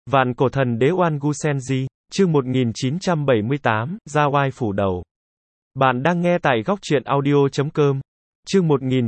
Vạn cổ thần đế Oan Gu Senji, chương 1978, Ra oai phủ đầu. Bạn đang nghe tại góc truyện audio.com. Chương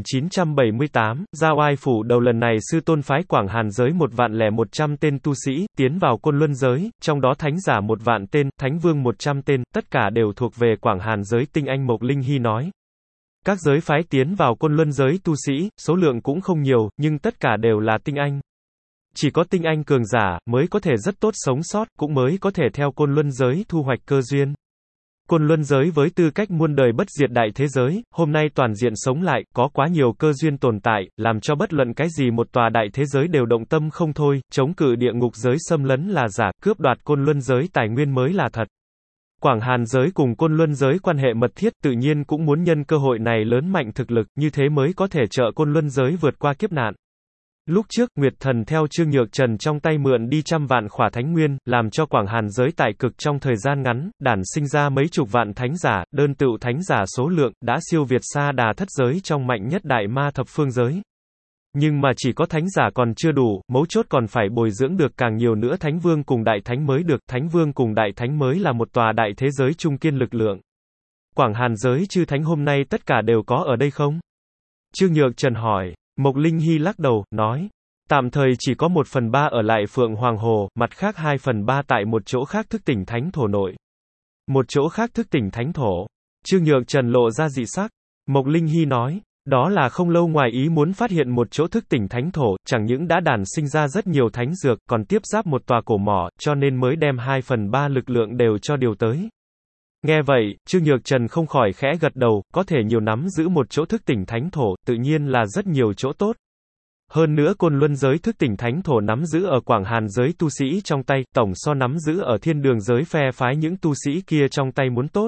1978, Ra oai phủ đầu. Lần này sư tôn phái Quảng Hàn giới 1.100 tên tu sĩ, tiến vào Côn Luân giới, trong đó thánh giả 1.000 tên, thánh vương 100 tên, tất cả đều thuộc về Quảng Hàn giới tinh anh. Mộc Linh Hy nói. Các giới phái tiến vào Côn Luân giới tu sĩ, số lượng cũng không nhiều, nhưng tất cả đều là tinh anh. Chỉ có tinh anh cường giả, mới có thể rất tốt sống sót, cũng mới có thể theo Côn Luân giới thu hoạch cơ duyên. Côn Luân giới với tư cách muôn đời bất diệt đại thế giới, hôm nay toàn diện sống lại, có quá nhiều cơ duyên tồn tại, làm cho bất luận cái gì một tòa đại thế giới đều động tâm không thôi, chống cự địa ngục giới xâm lấn là giả, cướp đoạt Côn Luân giới tài nguyên mới là thật. Quảng Hàn giới cùng Côn Luân giới quan hệ mật thiết, tự nhiên cũng muốn nhân cơ hội này lớn mạnh thực lực, như thế mới có thể trợ Côn Luân giới vượt qua kiếp nạn. Lúc trước, Nguyệt Thần theo Trương Nhược Trần trong tay mượn đi trăm vạn khỏa thánh nguyên, làm cho Quảng Hàn giới tại cực trong thời gian ngắn, đản sinh ra mấy chục vạn thánh giả, đơn tựu thánh giả số lượng, đã siêu việt xa Đà thất giới trong mạnh nhất đại ma thập phương giới. Nhưng mà chỉ có thánh giả còn chưa đủ, mấu chốt còn phải bồi dưỡng được càng nhiều nữa thánh vương cùng đại thánh mới được, thánh vương cùng đại thánh mới là một tòa đại thế giới trung kiên lực lượng. Quảng Hàn giới chư thánh hôm nay tất cả đều có ở đây không? Trương Nhược Trần hỏi. Mộc Linh Hy lắc đầu, nói. Tạm thời chỉ có 1/3 ở lại Phượng Hoàng Hồ, mặt khác 2/3 tại một chỗ khác thức tỉnh thánh thổ nội. Một chỗ khác thức tỉnh thánh thổ. Trương Nhược Trần lộ ra dị sắc. Mộc Linh Hy nói. Đó là không lâu ngoài ý muốn phát hiện một chỗ thức tỉnh thánh thổ, chẳng những đã đản sinh ra rất nhiều thánh dược, còn tiếp giáp một tòa cổ mỏ, cho nên mới đem 2/3 lực lượng đều cho điều tới. Nghe vậy, Trương Nhược Trần không khỏi khẽ gật đầu, có thể nhiều nắm giữ một chỗ thức tỉnh thánh thổ, tự nhiên là rất nhiều chỗ tốt. Hơn nữa Côn Luân giới thức tỉnh thánh thổ nắm giữ ở Quảng Hàn giới tu sĩ trong tay, tổng so nắm giữ ở Thiên Đường giới phe phái những tu sĩ kia trong tay muốn tốt.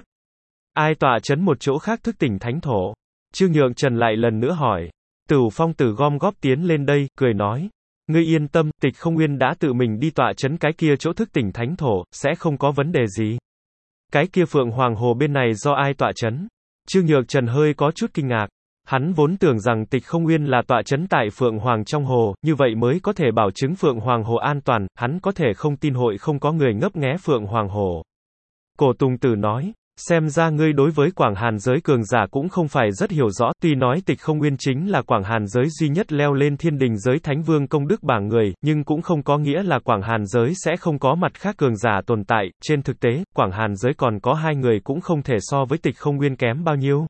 Ai tọa chấn một chỗ khác thức tỉnh thánh thổ? Trương Nhược Trần lại lần nữa hỏi. Tửu Phong Tử gom góp tiến lên đây, cười nói. Ngươi yên tâm, Tịch Không Nguyên đã tự mình đi tọa chấn cái kia chỗ thức tỉnh thánh thổ, sẽ không có vấn đề gì. Cái kia Phượng Hoàng Hồ bên này do ai tọa chấn? Trương Nhược Trần hơi có chút kinh ngạc. Hắn vốn tưởng rằng Tịch Không Nguyên là tọa chấn tại Phượng Hoàng trong hồ, như vậy mới có thể bảo chứng Phượng Hoàng Hồ an toàn, hắn có thể không tin hội không có người ngấp nghé Phượng Hoàng Hồ. Cổ Tùng Tử nói, xem ra ngươi đối với Quảng Hàn giới cường giả cũng không phải rất hiểu rõ, tuy nói Tịch Không Nguyên chính là Quảng Hàn giới duy nhất leo lên Thiên Đình giới Thánh Vương công đức bảng người, nhưng cũng không có nghĩa là Quảng Hàn giới sẽ không có mặt khác cường giả tồn tại, trên thực tế, Quảng Hàn giới còn có 2 người cũng không thể so với Tịch Không Nguyên kém bao nhiêu.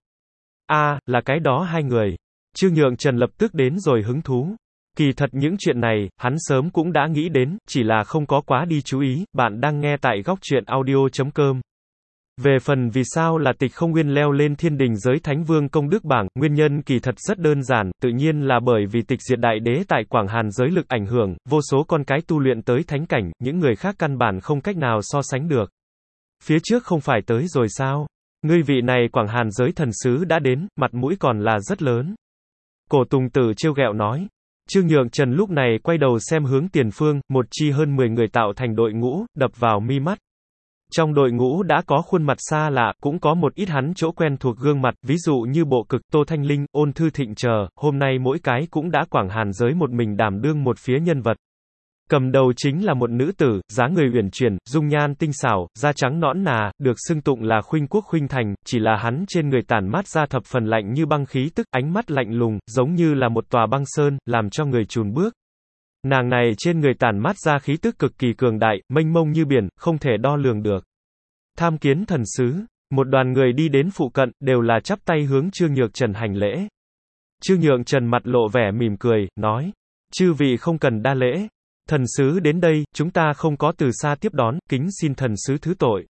Là cái đó 2 người. Trương Nhượng Trần lập tức đến rồi hứng thú. Kỳ thật những chuyện này, hắn sớm cũng đã nghĩ đến, chỉ là không có quá đi chú ý. Bạn đang nghe tại góc truyện audio.com. Về phần vì sao là Tịch Không Nguyên leo lên Thiên Đình giới Thánh Vương công đức bảng, nguyên nhân kỳ thật rất đơn giản, tự nhiên là bởi vì Tịch Diệt Đại Đế tại Quảng Hàn giới lực ảnh hưởng, vô số con cái tu luyện tới thánh cảnh, những người khác căn bản không cách nào so sánh được. Phía trước không phải tới rồi sao? Ngươi vị này Quảng Hàn giới thần sứ đã đến, mặt mũi còn là rất lớn. Cổ Tùng Tử trêu ghẹo nói. Trương Nhượng Trần lúc này quay đầu xem hướng tiền phương, một chi hơn 10 người tạo thành đội ngũ, đập vào mi mắt. Trong đội ngũ đã có khuôn mặt xa lạ, cũng có một ít hắn chỗ quen thuộc gương mặt, ví dụ như Bộ Cực, Tô Thanh Linh, Ôn Thư Thịnh chờ, hôm nay mỗi cái cũng đã Quảng Hàn giới một mình đảm đương một phía nhân vật. Cầm đầu chính là một nữ tử, dáng người uyển chuyển, dung nhan tinh xảo, da trắng nõn nà, được xưng tụng là Khuynh Quốc Khuynh Thành, chỉ là hắn trên người tản mát ra thập phần lạnh như băng khí tức, ánh mắt lạnh lùng, giống như là một tòa băng sơn, làm cho người chùn bước. Nàng này trên người tản mát ra khí tức cực kỳ cường đại, mênh mông như biển, không thể đo lường được. Tham kiến thần sứ, một đoàn người đi đến phụ cận, đều là chắp tay hướng Trương Nhược Trần hành lễ. Trương Nhược Trần mặt lộ vẻ mỉm cười, nói, chư vị không cần đa lễ. Thần sứ đến đây, chúng ta không có từ xa tiếp đón, kính xin thần sứ thứ tội.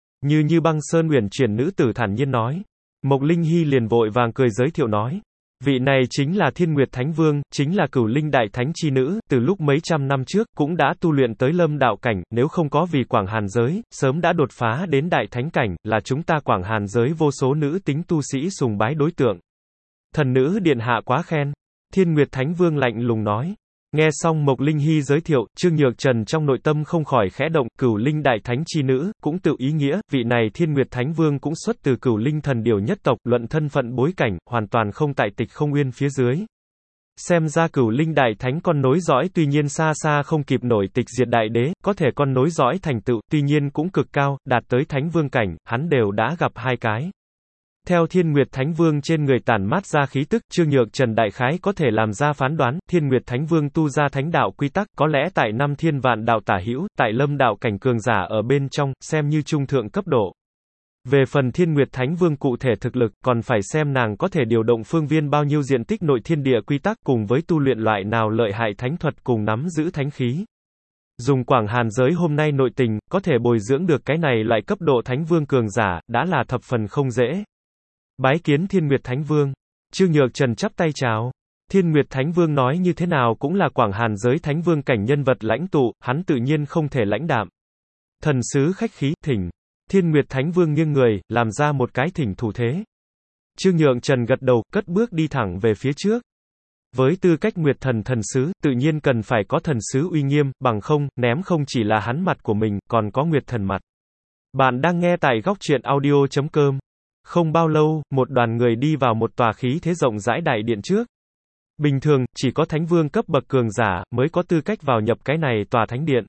Như băng sơn uyển chuyển nữ tử thản nhiên nói. Mộc Linh Hy liền vội vàng cười giới thiệu nói. Vị này chính là Thiên Nguyệt Thánh Vương, chính là Cửu Linh Đại Thánh chi nữ, từ lúc mấy trăm năm trước, cũng đã tu luyện tới lâm đạo cảnh, nếu không có vì Quảng Hàn giới, sớm đã đột phá đến Đại Thánh cảnh, là chúng ta Quảng Hàn giới vô số nữ tính tu sĩ sùng bái đối tượng. Thần nữ điện hạ quá khen. Thiên Nguyệt Thánh Vương lạnh lùng nói. Nghe xong Mộc Linh Hy giới thiệu, Trương Nhược Trần trong nội tâm không khỏi khẽ động, Cửu Linh Đại Thánh chi nữ, cũng tự ý nghĩa, vị này Thiên Nguyệt Thánh Vương cũng xuất từ Cửu Linh thần điểu nhất tộc, luận thân phận bối cảnh, hoàn toàn không tại Tịch Không Nguyên phía dưới. Xem ra Cửu Linh Đại Thánh con nối dõi tuy nhiên xa xa không kịp nổi Tịch Diệt Đại Đế, có thể con nối dõi thành tựu, tuy nhiên cũng cực cao, đạt tới Thánh Vương cảnh, hắn đều đã gặp 2 cái. Theo Thiên Nguyệt Thánh Vương trên người tản mát ra khí tức, Trương Nhược Trần đại khái có thể làm ra phán đoán, Thiên Nguyệt Thánh Vương tu ra thánh đạo quy tắc, có lẽ tại 5 thiên vạn đạo tả hữu, tại lâm đạo cảnh cường giả ở bên trong, xem như trung thượng cấp độ. Về phần Thiên Nguyệt Thánh Vương cụ thể thực lực, còn phải xem nàng có thể điều động phương viên bao nhiêu diện tích nội thiên địa quy tắc cùng với tu luyện loại nào lợi hại thánh thuật cùng nắm giữ thánh khí. Dùng Quảng Hàn giới hôm nay nội tình, có thể bồi dưỡng được cái này loại cấp độ Thánh Vương cường giả, đã là thập phần không dễ. Bái kiến Thiên Nguyệt Thánh Vương. Trương Nhược Trần chắp tay chào. Thiên Nguyệt Thánh Vương nói như thế nào cũng là Quảng Hàn giới Thánh Vương cảnh nhân vật lãnh tụ, hắn tự nhiên không thể lãnh đạm. Thần sứ khách khí, thỉnh. Thiên Nguyệt Thánh Vương nghiêng người, làm ra một cái thỉnh thủ thế. Trương Nhược Trần gật đầu, cất bước đi thẳng về phía trước. Với tư cách Nguyệt Thần thần sứ, tự nhiên cần phải có thần sứ uy nghiêm, bằng không, ném không chỉ là hắn mặt của mình, còn có Nguyệt Thần mặt. Bạn đang nghe tại góc truyện audio.com. Không bao lâu, một đoàn người đi vào một tòa khí thế rộng rãi đại điện trước. Bình thường, chỉ có Thánh Vương cấp bậc cường giả, mới có tư cách vào nhập cái này tòa thánh điện.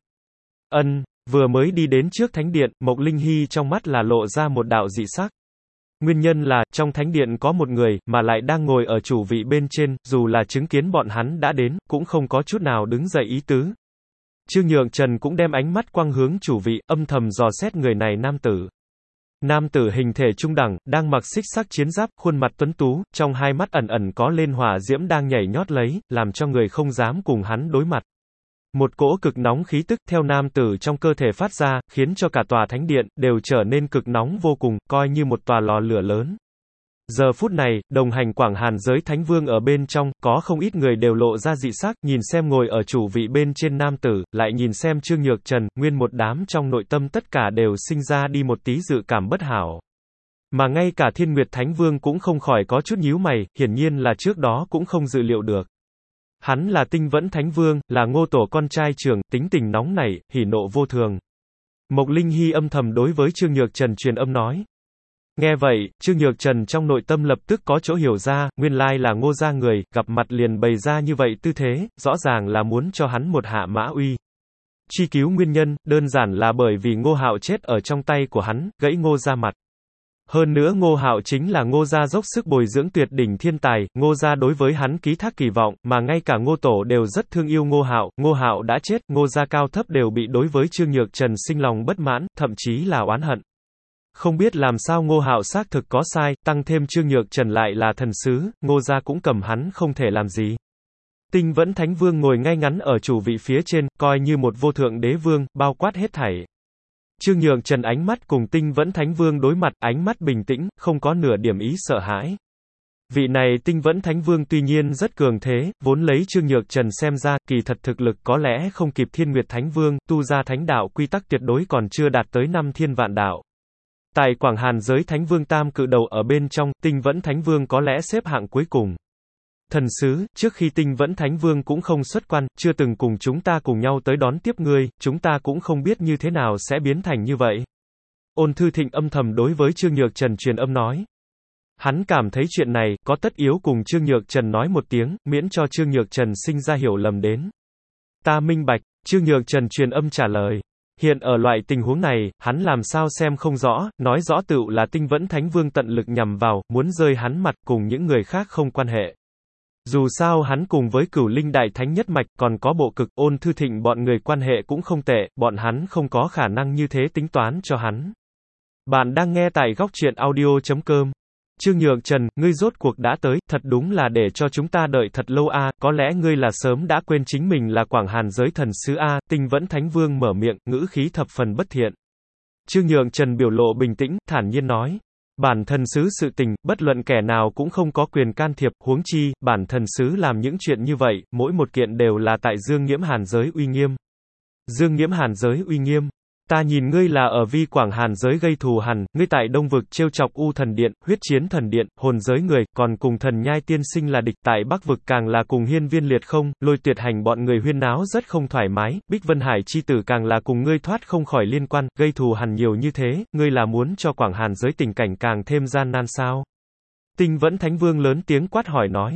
Vừa mới đi đến trước thánh điện, Mộc Linh Hy trong mắt là lộ ra một đạo dị sắc. Nguyên nhân là, trong thánh điện có một người, mà lại đang ngồi ở chủ vị bên trên, dù là chứng kiến bọn hắn đã đến, cũng không có chút nào đứng dậy ý tứ. Trương Nhược Trần cũng đem ánh mắt quang hướng chủ vị, âm thầm dò xét người này nam tử. Nam tử hình thể trung đẳng, đang mặc xích sắc chiến giáp, khuôn mặt tuấn tú, trong hai mắt ẩn ẩn có lên hỏa diễm đang nhảy nhót lấy, làm cho người không dám cùng hắn đối mặt. Một cỗ cực nóng khí tức theo nam tử trong cơ thể phát ra, khiến cho cả tòa thánh điện đều trở nên cực nóng vô cùng, coi như một tòa lò lửa lớn. Giờ phút này, đồng hành Quảng Hàn giới Thánh Vương ở bên trong, có không ít người đều lộ ra dị sắc, nhìn xem ngồi ở chủ vị bên trên nam tử, lại nhìn xem Trương Nhược Trần, nguyên một đám trong nội tâm tất cả đều sinh ra đi một tí dự cảm bất hảo. Mà ngay cả Thiên Nguyệt Thánh Vương cũng không khỏi có chút nhíu mày, hiển nhiên là trước đó cũng không dự liệu được. Hắn là Tinh Vẫn Thánh Vương, là Ngô Tổ con trai trưởng, tính tình nóng nảy, hỉ nộ vô thường. Mộc Linh Hy âm thầm đối với Trương Nhược Trần truyền âm nói. Nghe vậy, Trương Nhược Trần trong nội tâm lập tức có chỗ hiểu ra, nguyên lai là Ngô gia người, gặp mặt liền bày ra như vậy tư thế, rõ ràng là muốn cho hắn một hạ mã uy. Truy cứu nguyên nhân, đơn giản là bởi vì Ngô Hạo chết ở trong tay của hắn, gãy Ngô gia mặt. Hơn nữa Ngô Hạo chính là Ngô gia dốc sức bồi dưỡng tuyệt đỉnh thiên tài, Ngô gia đối với hắn ký thác kỳ vọng, mà ngay cả Ngô Tổ đều rất thương yêu Ngô Hạo đã chết, Ngô gia cao thấp đều bị đối với Trương Nhược Trần sinh lòng bất mãn, thậm chí là oán hận. Không biết làm sao Ngô Hạo xác thực có sai, tăng thêm Trương Nhược Trần lại là thần sứ, Ngô gia cũng cầm hắn không thể làm gì. Tinh Vẫn Thánh Vương ngồi ngay ngắn ở chủ vị phía trên, coi như một vô thượng đế vương, bao quát hết thảy. Trương Nhược Trần ánh mắt cùng Tinh Vẫn Thánh Vương đối mặt, ánh mắt bình tĩnh, không có nửa điểm ý sợ hãi. Vị này Tinh Vẫn Thánh Vương tuy nhiên rất cường thế, vốn lấy Trương Nhược Trần xem ra, kỳ thật thực lực có lẽ không kịp Thiên Nguyệt Thánh Vương, tu ra thánh đạo quy tắc tuyệt đối còn chưa đạt tới 5 thiên vạn đạo. Tại Quảng Hàn giới Thánh Vương tam cự đầu ở bên trong, Tinh Vẫn Thánh Vương có lẽ xếp hạng cuối cùng. Thần sứ, trước khi Tinh Vẫn Thánh Vương cũng không xuất quan, chưa từng cùng chúng ta cùng nhau tới đón tiếp ngươi, chúng ta cũng không biết như thế nào sẽ biến thành như vậy. Ôn Thư Thịnh âm thầm đối với Trương Nhược Trần truyền âm nói. Hắn cảm thấy chuyện này, có tất yếu cùng Trương Nhược Trần nói một tiếng, miễn cho Trương Nhược Trần sinh ra hiểu lầm đến. Ta minh bạch, Trương Nhược Trần truyền âm trả lời. Hiện ở loại tình huống này, hắn làm sao xem không rõ, nói rõ tựu là Tinh Vẫn Thánh Vương tận lực nhằm vào, muốn rơi hắn mặt cùng những người khác không quan hệ. Dù sao hắn cùng với Cửu Linh Đại Thánh nhất mạch, còn có Bộ Cực, Ôn Thư Thịnh bọn người quan hệ cũng không tệ, bọn hắn không có khả năng như thế tính toán cho hắn. Bạn đang nghe tại góc truyện audio.com. Trương Nhược Trần, ngươi rốt cuộc đã tới, thật đúng là để cho chúng ta đợi thật lâu a, có lẽ ngươi là sớm đã quên chính mình là Quảng Hàn giới thần sứ a, Tinh Vẫn Thánh Vương mở miệng, ngữ khí thập phần bất thiện. Trương Nhược Trần biểu lộ bình tĩnh, thản nhiên nói. Bản thần sứ sự tình, bất luận kẻ nào cũng không có quyền can thiệp, huống chi, bản thần sứ làm những chuyện như vậy, mỗi một kiện đều là tại Dương Nghiễm Hàn giới uy nghiêm. Dương Nghiễm Hàn giới uy nghiêm. Ta nhìn ngươi là ở Vi Quảng Hàn giới gây thù hằn, ngươi tại Đông vực trêu chọc U Thần Điện, Huyết Chiến Thần Điện, hồn giới người, còn cùng Thần Nhai Tiên Sinh là địch, tại Bắc vực càng là cùng Hiên Viên Liệt Không, Lôi Tuyệt Hành bọn người huyên náo rất không thoải mái, Bích Vân Hải chi tử càng là cùng ngươi thoát không khỏi liên quan, gây thù hằn nhiều như thế, ngươi là muốn cho Quảng Hàn giới tình cảnh càng thêm gian nan sao? Tinh Vẫn Thánh Vương lớn tiếng quát hỏi nói.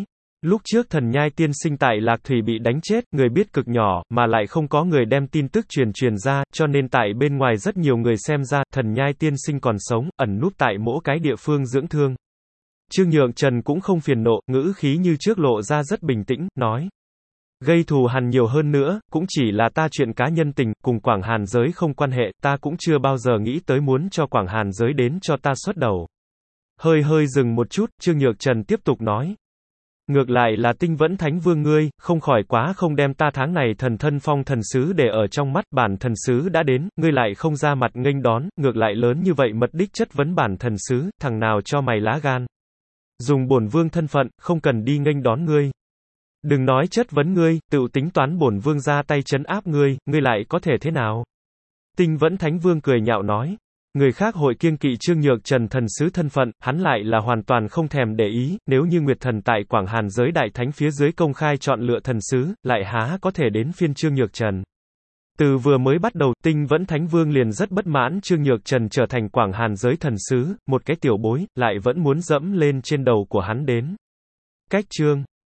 Lúc trước thần nhai tiên sinh tại Lạc Thủy bị đánh chết, người biết cực nhỏ, mà lại không có người đem tin tức truyền ra, cho nên tại bên ngoài rất nhiều người xem ra, thần nhai tiên sinh còn sống, ẩn núp tại mỗi cái địa phương dưỡng thương. Trương Nhượng Trần cũng không phiền nộ, ngữ khí như trước lộ ra rất bình tĩnh, nói. Gây thù hằn nhiều hơn nữa, cũng chỉ là ta chuyện cá nhân tình, cùng Quảng Hàn giới không quan hệ, ta cũng chưa bao giờ nghĩ tới muốn cho Quảng Hàn giới đến cho ta xuất đầu. Hơi dừng một chút, Trương Nhược Trần tiếp tục nói. Ngược lại là Tinh Vẫn Thánh Vương ngươi, không khỏi quá không đem ta tháng này thần thân phong thần sứ để ở trong mắt, bản thần sứ đã đến, ngươi lại không ra mặt nghênh đón, ngược lại lớn như vậy mật đích chất vấn bản thần sứ, thằng nào cho mày lá gan. Dùng bổn vương thân phận, không cần đi nghênh đón ngươi. Đừng nói chất vấn ngươi, tự tính toán bổn vương ra tay trấn áp ngươi, ngươi lại có thể thế nào? Tinh Vẫn Thánh Vương cười nhạo nói. Người khác hội kiêng kỵ Trương Nhược Trần thần sứ thân phận, hắn lại là hoàn toàn không thèm để ý, nếu như Nguyệt Thần tại Quảng Hàn giới đại thánh phía dưới công khai chọn lựa thần sứ, lại há có thể đến phiên Trương Nhược Trần. Từ vừa mới bắt đầu, Tinh Vẫn Thánh Vương liền rất bất mãn Trương Nhược Trần trở thành Quảng Hàn giới thần sứ, một cái tiểu bối, lại vẫn muốn dẫm lên trên đầu của hắn đến. Cách Trương